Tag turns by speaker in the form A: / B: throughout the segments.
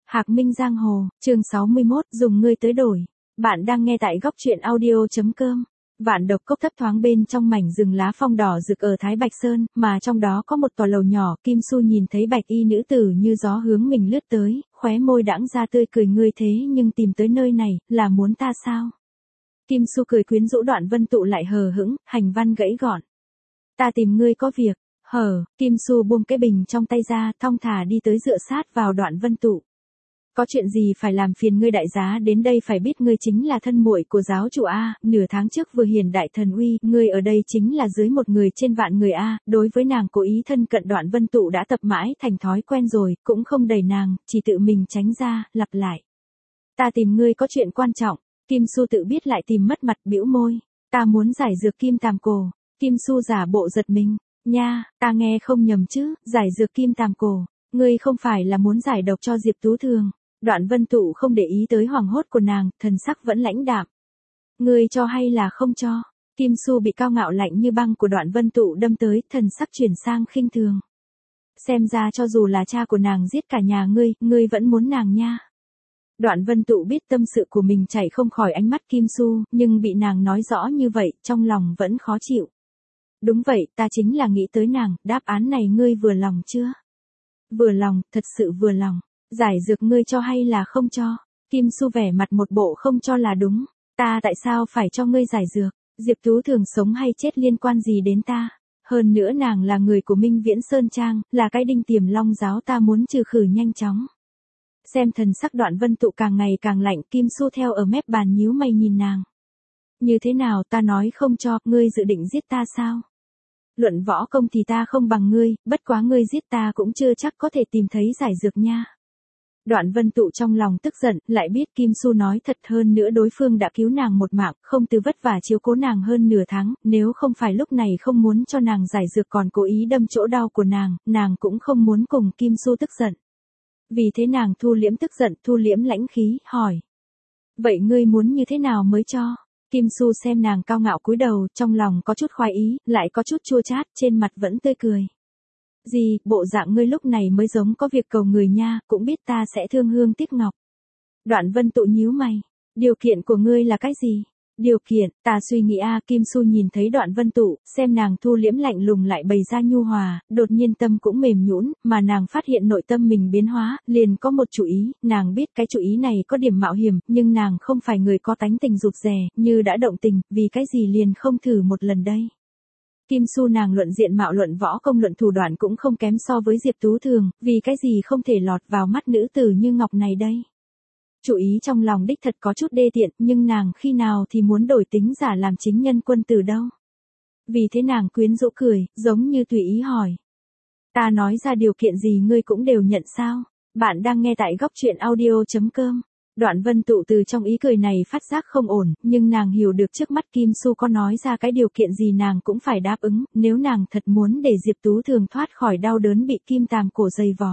A: Hạc Minh Giang Hồ, chương 61, dùng ngươi tới đổi. Bạn đang nghe tại góc truyện audio.com. Vạn độc cốc thấp thoáng bên trong mảnh rừng lá phong đỏ rực ở Thái Bạch Sơn, mà trong đó có một tòa lầu nhỏ. Kim Su nhìn thấy bạch y nữ tử như gió hướng mình lướt tới, khóe môi đãng ra tươi cười, ngươi thế nhưng tìm tới nơi này, là muốn ta sao? Kim Su cười quyến rũ. Đoạn Vân Tụ lại hờ hững, hành văn gãy gọn. Ta tìm ngươi có việc. Kim Su buông cái bình trong tay ra, thong thả đi tới dựa sát vào Đoạn Vân Tụ. Có chuyện gì phải làm phiền ngươi đại giá đến đây, phải biết ngươi chính là thân muội của giáo chủ A, nửa tháng trước vừa hiển đại thần uy, ngươi ở đây chính là dưới một người trên vạn người A, đối với nàng cố ý thân cận. Đoạn Vân Tụ đã tập mãi thành thói quen rồi, cũng không đẩy nàng, chỉ tự mình tránh ra, lặp lại. Ta tìm ngươi có chuyện quan trọng. Kim Su tự biết lại tìm mất mặt, bĩu môi. Ta muốn giải dược kim tàm cổ. Kim Su giả bộ giật mình. Nha, ta nghe không nhầm chứ, giải dược kim tàm cổ. Ngươi không phải là muốn giải độc cho Diệp Tú Thường. Đoạn Vân Tụ không để ý tới hoảng hốt của nàng, thần sắc vẫn lãnh đạm. Ngươi cho hay là không cho? Kim Su bị cao ngạo lạnh như băng của Đoạn Vân Tụ đâm tới, thần sắc chuyển sang khinh thường. Xem ra cho dù là cha của nàng giết cả nhà ngươi vẫn muốn nàng nha. Đoạn Vân Tụ biết tâm sự của mình chảy không khỏi ánh mắt Kim Su, nhưng bị nàng nói rõ như vậy, trong lòng vẫn khó chịu. Đúng vậy, ta chính là nghĩ tới nàng, đáp án này ngươi vừa lòng chưa? Vừa lòng, thật sự vừa lòng. Giải dược ngươi cho hay là không cho? Kim Su vẻ mặt một bộ không cho là đúng. Ta tại sao phải cho ngươi giải dược? Diệp Tú Thường sống hay chết liên quan gì đến ta? Hơn nữa nàng là người của Minh Viễn Sơn Trang, là cái đinh tiềm Long giáo ta muốn trừ khử nhanh chóng. Xem thần sắc Đoạn Vân Tụ càng ngày càng lạnh, Kim Su theo ở mép bàn nhíu mày nhìn nàng. Như thế nào, ta nói không cho, ngươi dự định giết ta sao? Luận võ công thì ta không bằng ngươi, bất quá ngươi giết ta cũng chưa chắc có thể tìm thấy giải dược nha. Đoạn Vân Tụ trong lòng tức giận, lại biết Kim Su nói thật, hơn nữa đối phương đã cứu nàng một mạng, không từ vất vả chiếu cố nàng hơn nửa tháng, nếu không phải lúc này không muốn cho nàng giải dược còn cố ý đâm chỗ đau của nàng cũng không muốn cùng Kim Su tức giận. Vì thế nàng thu liễm tức giận, thu liễm lãnh khí, hỏi. Vậy ngươi muốn như thế nào mới cho? Kim Su xem nàng cao ngạo cúi đầu, trong lòng có chút khoái ý, lại có chút chua chát, trên mặt vẫn tươi cười. Gì, bộ dạng ngươi lúc này mới giống có việc cầu người nha, cũng biết ta sẽ thương hương tiếc ngọc. Đoạn Vân Tụ nhíu mày. Điều kiện của ngươi là cái gì? Điều kiện, ta suy nghĩ Kim Su nhìn thấy Đoạn Vân Tụ, xem nàng thu liễm lạnh lùng lại bày ra nhu hòa, đột nhiên tâm cũng mềm nhũn, mà nàng phát hiện nội tâm mình biến hóa, liền có một chủ ý, nàng biết cái chủ ý này có điểm mạo hiểm, nhưng nàng không phải người có tánh tình rụt rè, như đã động tình, vì cái gì liền không thử một lần đây. Kim Su nàng luận diện mạo, luận võ công, luận thủ đoạn cũng không kém so với Diệp Tú Thường, vì cái gì không thể lọt vào mắt nữ tử như ngọc này đây. Chủ ý trong lòng đích thật có chút đê tiện, nhưng nàng khi nào thì muốn đổi tính giả làm chính nhân quân tử đâu. Vì thế nàng quyến rũ cười, giống như tùy ý hỏi. Ta nói ra điều kiện gì ngươi cũng đều nhận sao? Bạn đang nghe tại góc truyện audio.com. Đoạn Vân Tụ từ trong ý cười này phát giác không ổn, nhưng nàng hiểu được trước mắt Kim Su có nói ra cái điều kiện gì nàng cũng phải đáp ứng, nếu nàng thật muốn để Diệp Tú Thường thoát khỏi đau đớn bị kim tàm cổ dày vò.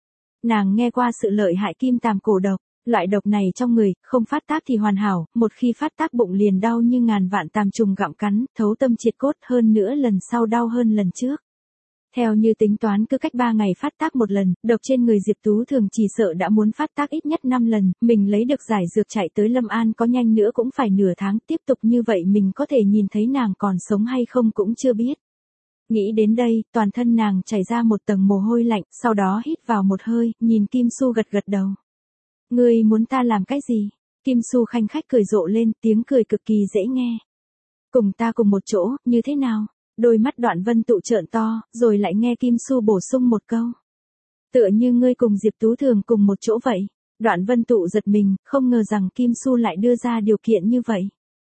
A: Nàng nghe qua sự lợi hại kim tàm cổ độc, loại độc này trong người, không phát tác thì hoàn hảo, một khi phát tác bụng liền đau như ngàn vạn tàm trùng gặm cắn, thấu tâm triệt cốt, hơn nữa lần sau đau hơn lần trước. Theo như tính toán cứ cách 3 ngày phát tác một lần, độc trên người Diệp Tú Thường chỉ sợ đã muốn phát tác ít nhất 5 lần, mình lấy được giải dược chạy tới Lâm An có nhanh nữa cũng phải nửa tháng, tiếp tục như vậy mình có thể nhìn thấy nàng còn sống hay không cũng chưa biết. Nghĩ đến đây, toàn thân nàng chảy ra một tầng mồ hôi lạnh, sau đó hít vào một hơi, nhìn Kim Su gật gật đầu. Ngươi muốn ta làm cái gì? Kim Su khanh khách cười rộ lên, tiếng cười cực kỳ dễ nghe. Cùng ta cùng một chỗ, như thế nào? Đôi mắt Đoạn Vân Tụ trợn to, rồi lại nghe Kim Su bổ sung một câu. Tựa như ngươi cùng Diệp Tú Thường cùng một chỗ vậy. Đoạn Vân Tụ giật mình, không ngờ rằng Kim Su lại đưa ra điều kiện như vậy.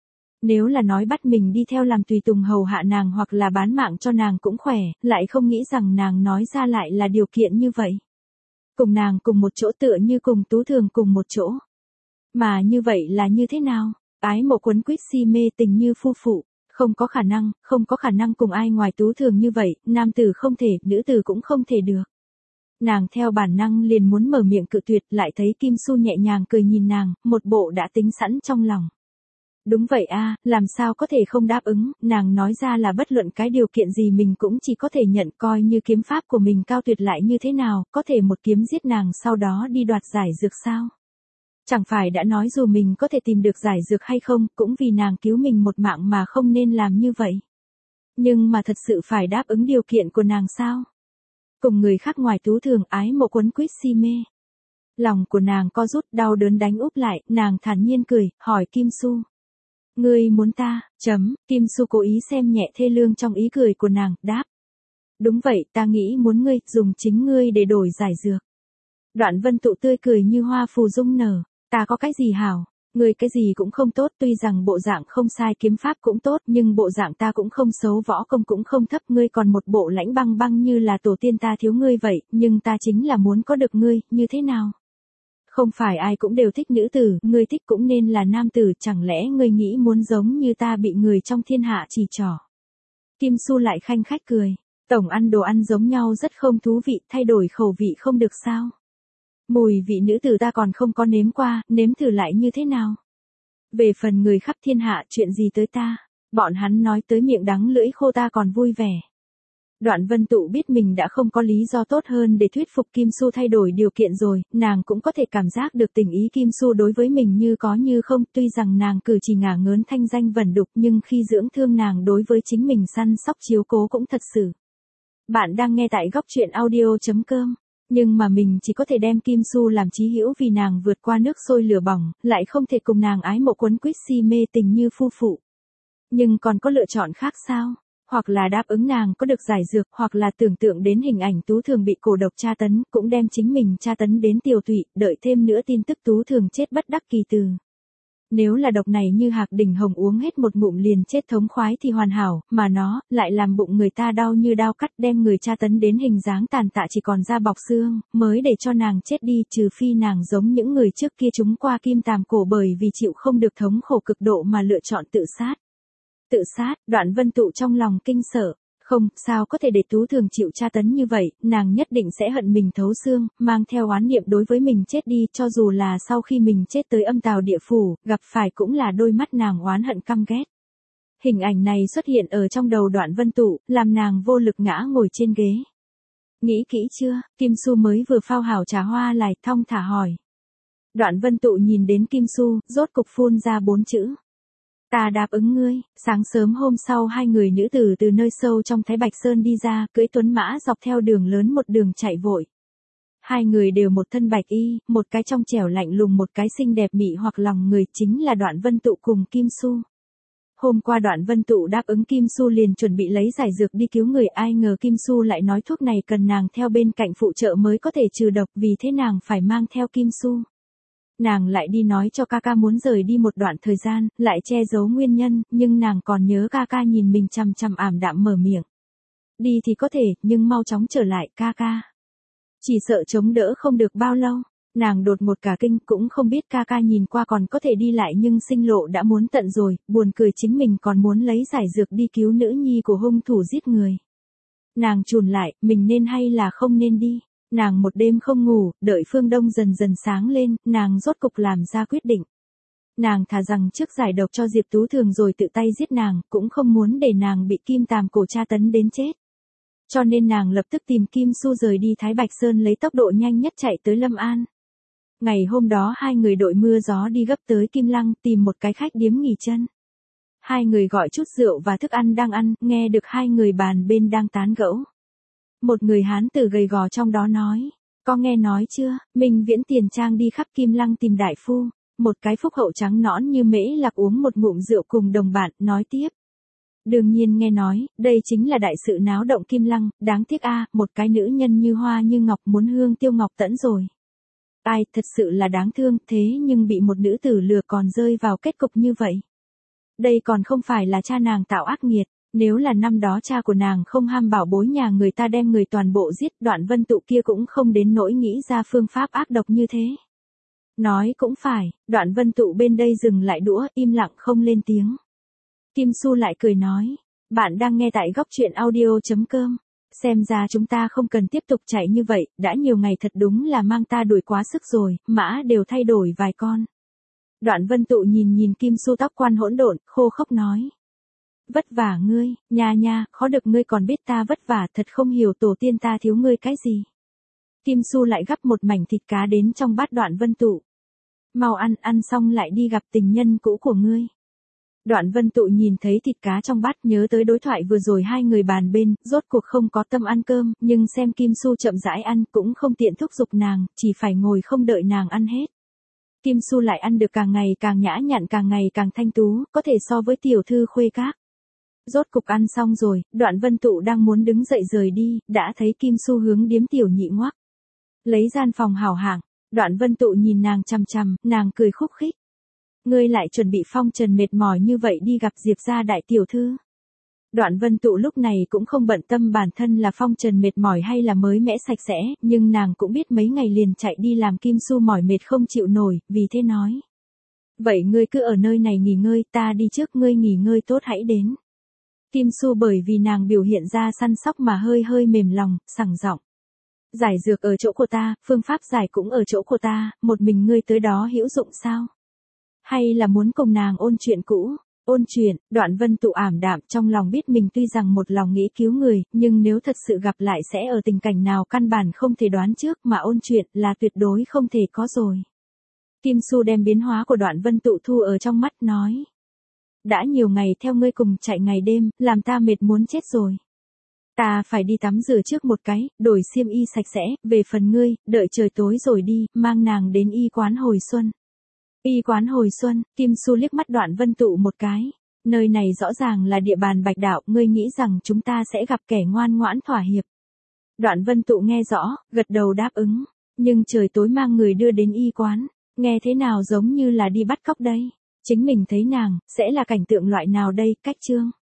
A: Nếu là nói bắt mình đi theo làm tùy tùng hầu hạ nàng hoặc là bán mạng cho nàng cũng khỏe, lại không nghĩ rằng nàng nói ra lại là điều kiện như vậy. Cùng nàng cùng một chỗ tựa như cùng Tú Thường cùng một chỗ. Mà như vậy là như thế nào? Ái mộ quấn quýt si mê tình như phu phụ. Không có khả năng cùng ai ngoài Tú Thường như vậy, nam tử không thể, nữ tử cũng không thể được. Nàng theo bản năng liền muốn mở miệng cự tuyệt, lại thấy Kim Su nhẹ nhàng cười nhìn nàng, một bộ đã tính sẵn trong lòng. Đúng vậy a, làm sao có thể không đáp ứng, nàng nói ra là bất luận cái điều kiện gì mình cũng chỉ có thể nhận, coi như kiếm pháp của mình cao tuyệt lại như thế nào, có thể một kiếm giết nàng sau đó đi đoạt giải dược sao? Chẳng phải đã nói dù mình có thể tìm được giải dược hay không, cũng vì nàng cứu mình một mạng mà không nên làm như vậy. Nhưng mà thật sự phải đáp ứng điều kiện của nàng sao? Cùng người khác ngoài Tú Thường ái mộ quấn quýt si mê. Lòng của nàng co rút đau đớn đánh úp lại, nàng thản nhiên cười, hỏi Kim Xu. Ngươi muốn ta, Kim Xu cố ý xem nhẹ thê lương trong ý cười của nàng, đáp. Đúng vậy, ta nghĩ muốn ngươi, dùng chính ngươi để đổi giải dược. Đoạn Vân Tụ tươi cười như hoa phù dung nở, ta có cái gì hảo, ngươi cái gì cũng không tốt, tuy rằng bộ dạng không sai kiếm pháp cũng tốt, nhưng bộ dạng ta cũng không xấu, võ công cũng không thấp, ngươi còn một bộ lãnh băng băng như là tổ tiên ta thiếu ngươi vậy, nhưng ta chính là muốn có được ngươi, như thế nào? Không phải ai cũng đều thích nữ tử, ngươi thích cũng nên là nam tử, chẳng lẽ ngươi nghĩ muốn giống như ta bị người trong thiên hạ chỉ trỏ. Kim Xu lại khanh khách cười, tổng ăn đồ ăn giống nhau rất không thú vị, thay đổi khẩu vị không được sao. Mùi vị nữ tử ta còn không có nếm qua, nếm thử lại như thế nào. Về phần người khắp thiên hạ chuyện gì tới ta, bọn hắn nói tới miệng đắng lưỡi khô ta còn vui vẻ. Đoạn Vân Tụ biết mình đã không có lý do tốt hơn để thuyết phục Kim Xu thay đổi điều kiện rồi, nàng cũng có thể cảm giác được tình ý Kim Xu đối với mình như có như không, tuy rằng nàng cử chỉ ngả ngớn thanh danh vẩn đục nhưng khi dưỡng thương nàng đối với chính mình săn sóc chiếu cố cũng thật sự. Bạn đang nghe tại góc truyện audio.com. Nhưng mà mình chỉ có thể đem Kim Xu làm chí hữu vì nàng vượt qua nước sôi lửa bỏng, lại không thể cùng nàng ái mộ quấn quýt si mê tình như phu phụ. Nhưng còn có lựa chọn khác sao? Hoặc là đáp ứng nàng có được giải dược, hoặc là tưởng tượng đến hình ảnh Tú Thường bị cổ độc tra tấn, cũng đem chính mình tra tấn đến tiều tụy, đợi thêm nữa tin tức Tú Thường chết bất đắc kỳ từ. Nếu là độc này như Hạc Đỉnh Hồng uống hết một ngụm liền chết thống khoái thì hoàn hảo, mà nó lại làm bụng người ta đau như đao cắt, đem người tra tấn đến hình dáng tàn tạ chỉ còn da bọc xương, mới để cho nàng chết đi, trừ phi nàng giống những người trước kia chúng qua kim tàm cổ bởi vì chịu không được thống khổ cực độ mà lựa chọn tự sát. Tự sát, Đoạn Vân Tụ trong lòng kinh sợ. Không, sao có thể để Tú Thường chịu tra tấn như vậy, nàng nhất định sẽ hận mình thấu xương, mang theo oán niệm đối với mình chết đi, cho dù là sau khi mình chết tới âm tào địa phủ, gặp phải cũng là đôi mắt nàng oán hận căm ghét. Hình ảnh này xuất hiện ở trong đầu Đoạn Vân Tụ, làm nàng vô lực ngã ngồi trên ghế. Nghĩ kỹ chưa? Kim Xu mới vừa phao hảo trà hoa lại thong thả hỏi. Đoạn Vân Tụ nhìn đến Kim Xu, rốt cục phun ra 4 chữ. Ta đáp ứng ngươi. Sáng sớm hôm sau hai người nữ tử từ nơi sâu trong Thái Bạch Sơn đi ra, cưỡi tuấn mã dọc theo đường lớn một đường chạy vội. Hai người đều một thân bạch y, một cái trong trẻo lạnh lùng, một cái xinh đẹp mị hoặc lòng người, chính là Đoạn Vân Tụ cùng Kim Xu. Hôm qua Đoạn Vân Tụ đáp ứng Kim Xu liền chuẩn bị lấy giải dược đi cứu người, ai ngờ Kim Xu lại nói thuốc này cần nàng theo bên cạnh phụ trợ mới có thể trừ độc, vì thế nàng phải mang theo Kim Xu. Nàng lại đi nói cho ca ca muốn rời đi một đoạn thời gian, lại che giấu nguyên nhân, nhưng nàng còn nhớ ca ca nhìn mình chằm chằm ảm đạm mở miệng. Đi thì có thể, nhưng mau chóng trở lại ca ca. Chỉ sợ chống đỡ không được bao lâu, nàng đột ngột cả kinh, cũng không biết ca ca nhìn qua còn có thể đi lại nhưng sinh lộ đã muốn tận rồi, buồn cười chính mình còn muốn lấy giải dược đi cứu nữ nhi của hung thủ giết người. Nàng chùn lại, mình nên hay là không nên đi. Nàng một đêm không ngủ, đợi phương đông dần dần sáng lên, nàng rốt cục làm ra quyết định. Nàng thà rằng trước giải độc cho Diệp Tú Thường rồi tự tay giết nàng, cũng không muốn để nàng bị kim tàm cổ tra tấn đến chết. Cho nên nàng lập tức tìm Kim Xu rời đi Thái Bạch Sơn lấy tốc độ nhanh nhất chạy tới Lâm An. Ngày hôm đó hai người đội mưa gió đi gấp tới Kim Lăng tìm một cái khách điếm nghỉ chân. Hai người gọi chút rượu và thức ăn đang ăn, nghe được hai người bàn bên đang tán gẫu. Một người hán tử gầy gò trong đó nói, có nghe nói chưa, Minh Viễn tiền trang đi khắp Kim Lăng tìm đại phu. Một cái phúc hậu trắng nõn như Mễ Lạc uống một ngụm rượu cùng đồng bạn, nói tiếp. Đương nhiên nghe nói, đây chính là đại sự náo động Kim Lăng, đáng tiếc một cái nữ nhân như hoa như ngọc muốn hương tiêu ngọc tẫn rồi. Ai, thật sự là đáng thương, thế nhưng bị một nữ tử lừa còn rơi vào kết cục như vậy. Đây còn không phải là cha nàng tạo ác nghiệt. Nếu là năm đó cha của nàng không ham bảo bối nhà người ta đem người toàn bộ giết, Đoạn Vân Tụ kia cũng không đến nỗi nghĩ ra phương pháp ác độc như thế. Nói cũng phải, Đoạn Vân Tụ bên đây dừng lại đũa, im lặng không lên tiếng. Kim Xu lại cười nói, bạn đang nghe tại góc truyện audio.com. Xem ra chúng ta không cần tiếp tục chạy như vậy, đã nhiều ngày thật đúng là mang ta đuổi quá sức rồi, mã đều thay đổi vài con. Đoạn Vân Tụ nhìn Kim Su tóc quan hỗn độn, khô khốc nói. Vất vả ngươi, nha, khó được ngươi còn biết ta vất vả, thật không hiểu tổ tiên ta thiếu ngươi cái gì. Kim Su lại gắp một mảnh thịt cá đến trong bát Đoạn Vân Tụ. Mau ăn xong lại đi gặp tình nhân cũ của ngươi. Đoạn Vân Tụ nhìn thấy thịt cá trong bát, nhớ tới đối thoại vừa rồi hai người bàn bên, rốt cuộc không có tâm ăn cơm, nhưng xem Kim Su chậm rãi ăn cũng không tiện thúc giục nàng, chỉ phải ngồi không đợi nàng ăn hết. Kim Su lại ăn được càng ngày càng nhã nhặn, càng ngày càng thanh tú, có thể so với tiểu thư khuê các. Rốt cục ăn xong rồi, Đoạn Vân Tụ đang muốn đứng dậy rời đi, đã thấy Kim Su hướng điếm tiểu nhị ngoắc. Lấy gian phòng hảo hạng, Đoạn Vân Tụ nhìn nàng chằm chằm, nàng cười khúc khích. Ngươi lại chuẩn bị phong trần mệt mỏi như vậy đi gặp Diệp gia đại tiểu thư. Đoạn Vân Tụ lúc này cũng không bận tâm bản thân là phong trần mệt mỏi hay là mới mẻ sạch sẽ, nhưng nàng cũng biết mấy ngày liền chạy đi làm Kim Su mỏi mệt không chịu nổi, vì thế nói. Vậy ngươi cứ ở nơi này nghỉ ngơi, ta đi trước, ngươi nghỉ ngơi tốt hãy đến. Kim Su bởi vì nàng biểu hiện ra săn sóc mà hơi mềm lòng, sảng giọng. Giải dược ở chỗ của ta, phương pháp giải cũng ở chỗ của ta, một mình ngươi tới đó hữu dụng sao? Hay là muốn cùng nàng ôn chuyện cũ? Ôn chuyện, Đoạn Vân Tụ ảm đạm, trong lòng biết mình tuy rằng một lòng nghĩ cứu người, nhưng nếu thật sự gặp lại sẽ ở tình cảnh nào căn bản không thể đoán trước, mà ôn chuyện là tuyệt đối không thể có rồi. Kim Su đem biến hóa của Đoạn Vân Tụ thu ở trong mắt, nói. Đã nhiều ngày theo ngươi cùng chạy ngày đêm, làm ta mệt muốn chết rồi. Ta phải đi tắm rửa trước một cái, đổi xiêm y sạch sẽ, về phần ngươi, đợi trời tối rồi đi, mang nàng đến y quán hồi xuân. Y quán hồi xuân, Kim Su liếc mắt Đoạn Vân Tụ một cái. Nơi này rõ ràng là địa bàn Bạch Đạo, ngươi nghĩ rằng chúng ta sẽ gặp kẻ ngoan ngoãn thỏa hiệp. Đoạn Vân Tụ nghe rõ, gật đầu đáp ứng. Nhưng trời tối mang người đưa đến y quán, nghe thế nào giống như là đi bắt cóc đây. Chính mình thấy nàng, sẽ là cảnh tượng loại nào đây, cách chương.